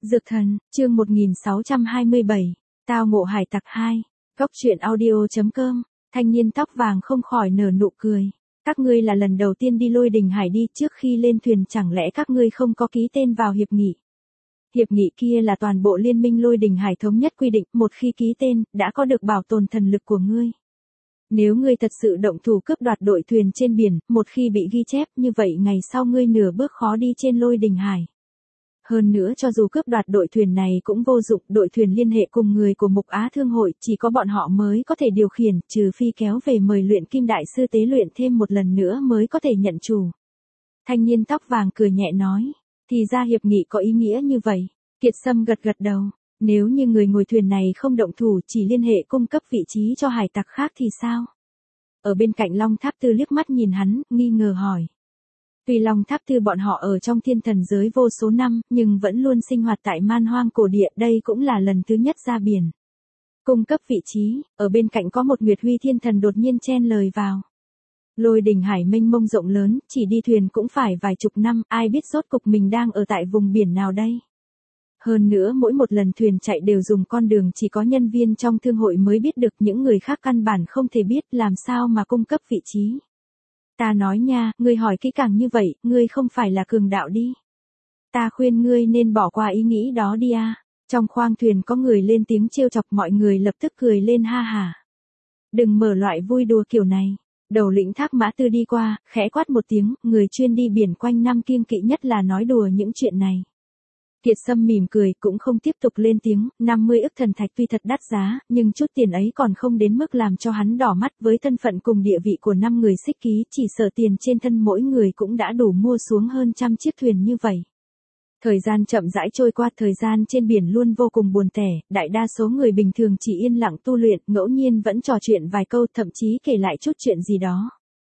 Dược thần, chương 1627, tao ngộ hải tặc 2, góc truyện audio.com, thanh niên tóc vàng không khỏi nở nụ cười. Các ngươi là lần đầu tiên đi Lôi Đình Hải đi, trước khi lên thuyền chẳng lẽ các ngươi không có ký tên vào hiệp nghị? Hiệp nghị kia là toàn bộ liên minh Lôi Đình Hải thống nhất quy định, một khi ký tên, đã có được bảo tồn thần lực của ngươi. Nếu ngươi thật sự động thủ cướp đoạt đội thuyền trên biển, một khi bị ghi chép như vậy ngày sau ngươi nửa bước khó đi trên Lôi Đình Hải. Hơn nữa cho dù cướp đoạt đội thuyền này cũng vô dụng, đội thuyền liên hệ cùng người của Mục Á Thương hội, chỉ có bọn họ mới có thể điều khiển, trừ phi kéo về mời luyện kim đại sư tế luyện thêm một lần nữa mới có thể nhận chủ. Thanh niên tóc vàng cười nhẹ nói, thì ra hiệp nghị có ý nghĩa như vậy. Kiệt Sâm gật gật đầu, nếu như người ngồi thuyền này không động thủ chỉ liên hệ cung cấp vị trí cho hải tặc khác thì sao? Ở bên cạnh Long Tháp Tư liếc mắt nhìn hắn, nghi ngờ hỏi. Tuy Long Tháp Tư bọn họ ở trong thiên thần giới vô số năm, nhưng vẫn luôn sinh hoạt tại man hoang cổ địa, đây cũng là lần thứ nhất ra biển. Cung cấp vị trí, ở bên cạnh có một Nguyệt Huy thiên thần đột nhiên chen lời vào. Lôi Đình Hải mênh mông rộng lớn, chỉ đi thuyền cũng phải vài chục năm, ai biết rốt cục mình đang ở tại vùng biển nào đây. Hơn nữa mỗi một lần thuyền chạy đều dùng con đường chỉ có nhân viên trong thương hội mới biết được, những người khác căn bản không thể biết, làm sao mà cung cấp vị trí. Ta nói nha, ngươi hỏi kỹ càng như vậy, ngươi không phải là cường đạo đi. Ta khuyên ngươi nên bỏ qua ý nghĩ đó đi à. Trong khoang thuyền có người lên tiếng trêu chọc, mọi người lập tức cười lên ha hả. Đừng mở loại vui đùa kiểu này. Đầu lĩnh Thác Mã Tư đi qua, khẽ quát một tiếng, người chuyên đi biển quanh năm kiêng kỵ nhất là nói đùa những chuyện này. Kiệt Sâm mỉm cười, cũng không tiếp tục lên tiếng, 50 ức thần thạch tuy thật đắt giá, nhưng chút tiền ấy còn không đến mức làm cho hắn đỏ mắt, với thân phận cùng địa vị của 5 người xích ký, chỉ sợ tiền trên thân mỗi người cũng đã đủ mua xuống hơn 100 chiếc thuyền như vậy. Thời gian chậm rãi trôi qua, thời gian trên biển luôn vô cùng buồn tẻ, đại đa số người bình thường chỉ yên lặng tu luyện, ngẫu nhiên vẫn trò chuyện vài câu, thậm chí kể lại chút chuyện gì đó.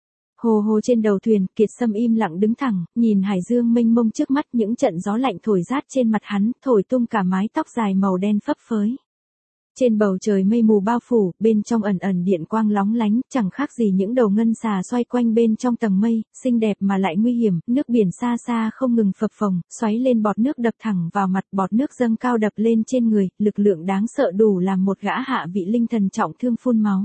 Hồ hồ trên đầu thuyền, Kiệt Sâm im lặng đứng thẳng, nhìn hải dương mênh mông trước mắt, những trận gió lạnh thổi rát trên mặt hắn, thổi tung cả mái tóc dài màu đen phấp phới. Trên bầu trời mây mù bao phủ, bên trong ẩn ẩn điện quang lóng lánh, chẳng khác gì những đầu ngân xà xoay quanh bên trong tầng mây, xinh đẹp mà lại nguy hiểm, nước biển xa xa không ngừng phập phồng, xoáy lên bọt nước đập thẳng vào mặt, bọt nước dâng cao đập lên trên người, lực lượng đáng sợ đủ làm một gã hạ vị linh thần trọng thương phun máu.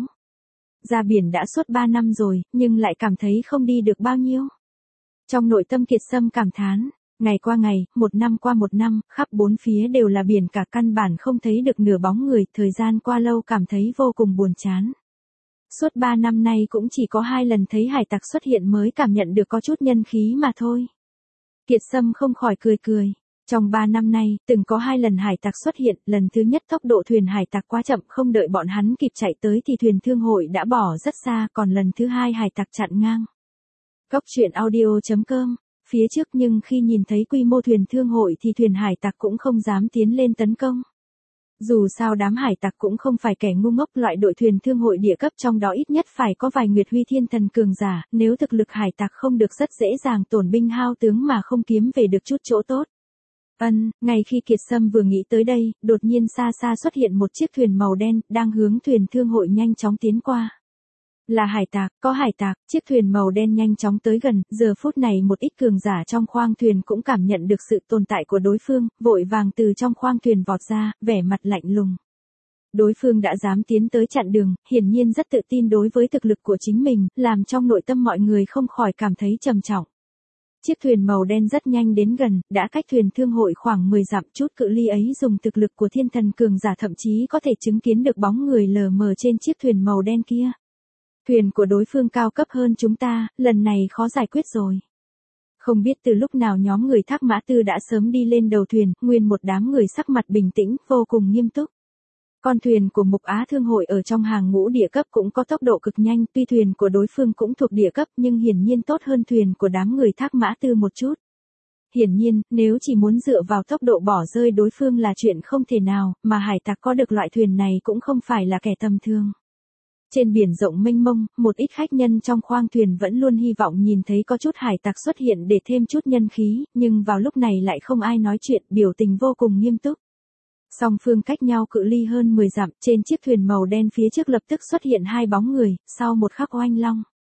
Ra biển đã suốt 3 năm rồi, nhưng lại cảm thấy không đi được bao nhiêu. Trong nội tâm Kiệt Sâm cảm thán, ngày qua ngày, một năm qua một năm, khắp bốn phía đều là biển cả, căn bản không thấy được nửa bóng người, thời gian qua lâu cảm thấy vô cùng buồn chán. Suốt 3 năm nay cũng chỉ có 2 lần thấy hải tặc xuất hiện mới cảm nhận được có chút nhân khí mà thôi. Kiệt Sâm không khỏi cười cười. Trong 3 năm nay, từng có 2 lần hải tặc xuất hiện, lần thứ nhất tốc độ thuyền hải tặc quá chậm, không đợi bọn hắn kịp chạy tới thì thuyền thương hội đã bỏ rất xa, còn lần thứ 2 hải tặc chặn ngang. Góc truyện audio.com, phía trước, nhưng khi nhìn thấy quy mô thuyền thương hội thì thuyền hải tặc cũng không dám tiến lên tấn công. Dù sao đám hải tặc cũng không phải kẻ ngu ngốc, loại đội thuyền thương hội địa cấp trong đó ít nhất phải có vài Nguyệt Huy thiên thần cường giả, nếu thực lực hải tặc không được rất dễ dàng tổn binh hao tướng mà không kiếm về được chút chỗ tốt. Ngay khi Kiệt Sâm vừa nghĩ tới đây, đột nhiên xa xa xuất hiện một chiếc thuyền màu đen, đang hướng thuyền thương hội nhanh chóng tiến qua. Là hải tặc, có hải tặc, chiếc thuyền màu đen nhanh chóng tới gần, giờ phút này một ít cường giả trong khoang thuyền cũng cảm nhận được sự tồn tại của đối phương, vội vàng từ trong khoang thuyền vọt ra, vẻ mặt lạnh lùng. Đối phương đã dám tiến tới chặn đường, hiển nhiên rất tự tin đối với thực lực của chính mình, làm trong nội tâm mọi người không khỏi cảm thấy trầm trọng. Chiếc thuyền màu đen rất nhanh đến gần, đã cách thuyền thương hội khoảng 10 dặm, chút cự ly ấy dùng thực lực của thiên thần cường giả thậm chí có thể chứng kiến được bóng người lờ mờ trên chiếc thuyền màu đen kia. Thuyền của đối phương cao cấp hơn chúng ta, lần này khó giải quyết rồi. Không biết từ lúc nào nhóm người Thác Mã Tư đã sớm đi lên đầu thuyền, nguyên một đám người sắc mặt bình tĩnh, vô cùng nghiêm túc. Con thuyền của Mục Á Thương hội ở trong hàng ngũ địa cấp cũng có tốc độ cực nhanh, tuy thuyền của đối phương cũng thuộc địa cấp nhưng hiển nhiên tốt hơn thuyền của đám người Thác Mã Tư một chút. Hiển nhiên, nếu chỉ muốn dựa vào tốc độ bỏ rơi đối phương là chuyện không thể nào, mà hải tặc có được loại thuyền này cũng không phải là kẻ tầm thường. Trên biển rộng mênh mông, một ít khách nhân trong khoang thuyền vẫn luôn hy vọng nhìn thấy có chút hải tặc xuất hiện để thêm chút nhân khí, nhưng vào lúc này lại không ai nói chuyện, biểu tình vô cùng nghiêm túc. Song phương cách nhau cự ly hơn 10 dặm, trên chiếc thuyền màu đen phía trước lập tức xuất hiện 2 bóng người, sau một khắc oanh long.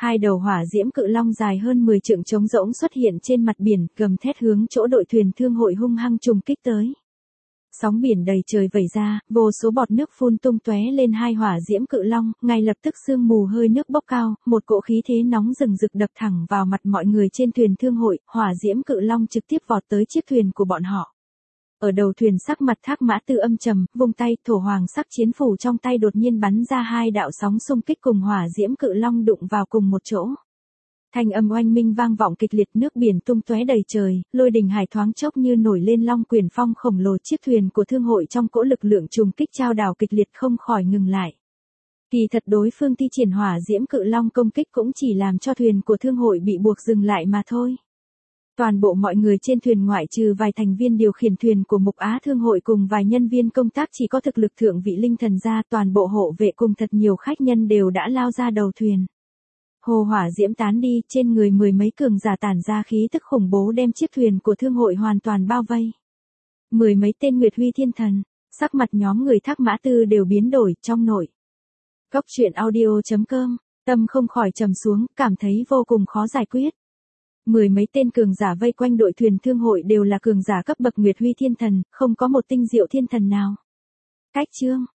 Hai đầu hỏa diễm cự long dài hơn 10 trượng trống rỗng xuất hiện trên mặt biển, gầm thét hướng chỗ đội thuyền thương hội hung hăng trùng kích tới. Sóng biển đầy trời vẩy ra, vô số bọt nước phun tung tóe lên hai hỏa diễm cự long, ngay lập tức sương mù hơi nước bốc cao, một cỗ khí thế nóng rừng rực đập thẳng vào mặt mọi người trên thuyền thương hội, hỏa diễm cự long trực tiếp vọt tới chiếc thuyền của bọn họ. Ở đầu thuyền sắc mặt Thác Mã Tư âm trầm, vung tay, thổ hoàng sắc chiến phủ trong tay đột nhiên bắn ra hai đạo sóng xung kích cùng hỏa diễm cự long đụng vào cùng một chỗ. Thanh âm oanh minh vang vọng kịch liệt, nước biển tung tóe đầy trời, lôi đình hải thoáng chốc như nổi lên long quyền phong khổng lồ, chiếc thuyền của thương hội trong cỗ lực lượng trùng kích trao đảo kịch liệt không khỏi ngừng lại. Kỳ thật đối phương thi triển hỏa diễm cự long công kích cũng chỉ làm cho thuyền của thương hội bị buộc dừng lại mà thôi. Toàn bộ mọi người trên thuyền ngoại trừ vài thành viên điều khiển thuyền của Mục Á Thương hội cùng vài nhân viên công tác chỉ có thực lực thượng vị linh thần ra, toàn bộ hộ vệ cùng thật nhiều khách nhân đều đã lao ra đầu thuyền. Hồ hỏa diễm tán đi, trên người mười mấy cường giả tản ra khí tức khủng bố đem chiếc thuyền của thương hội hoàn toàn bao vây. Mười mấy tên Nguyệt Huy Thiên Thần, sắc mặt nhóm người Thác Mã Tư đều biến đổi trong nội. Góc truyện audio.com, tâm không khỏi trầm xuống, cảm thấy vô cùng khó giải quyết. Mười mấy tên cường giả vây quanh đội thuyền thương hội đều là cường giả cấp bậc Nguyệt Huy Thiên Thần, không có một tinh diệu thiên thần nào. Cách chương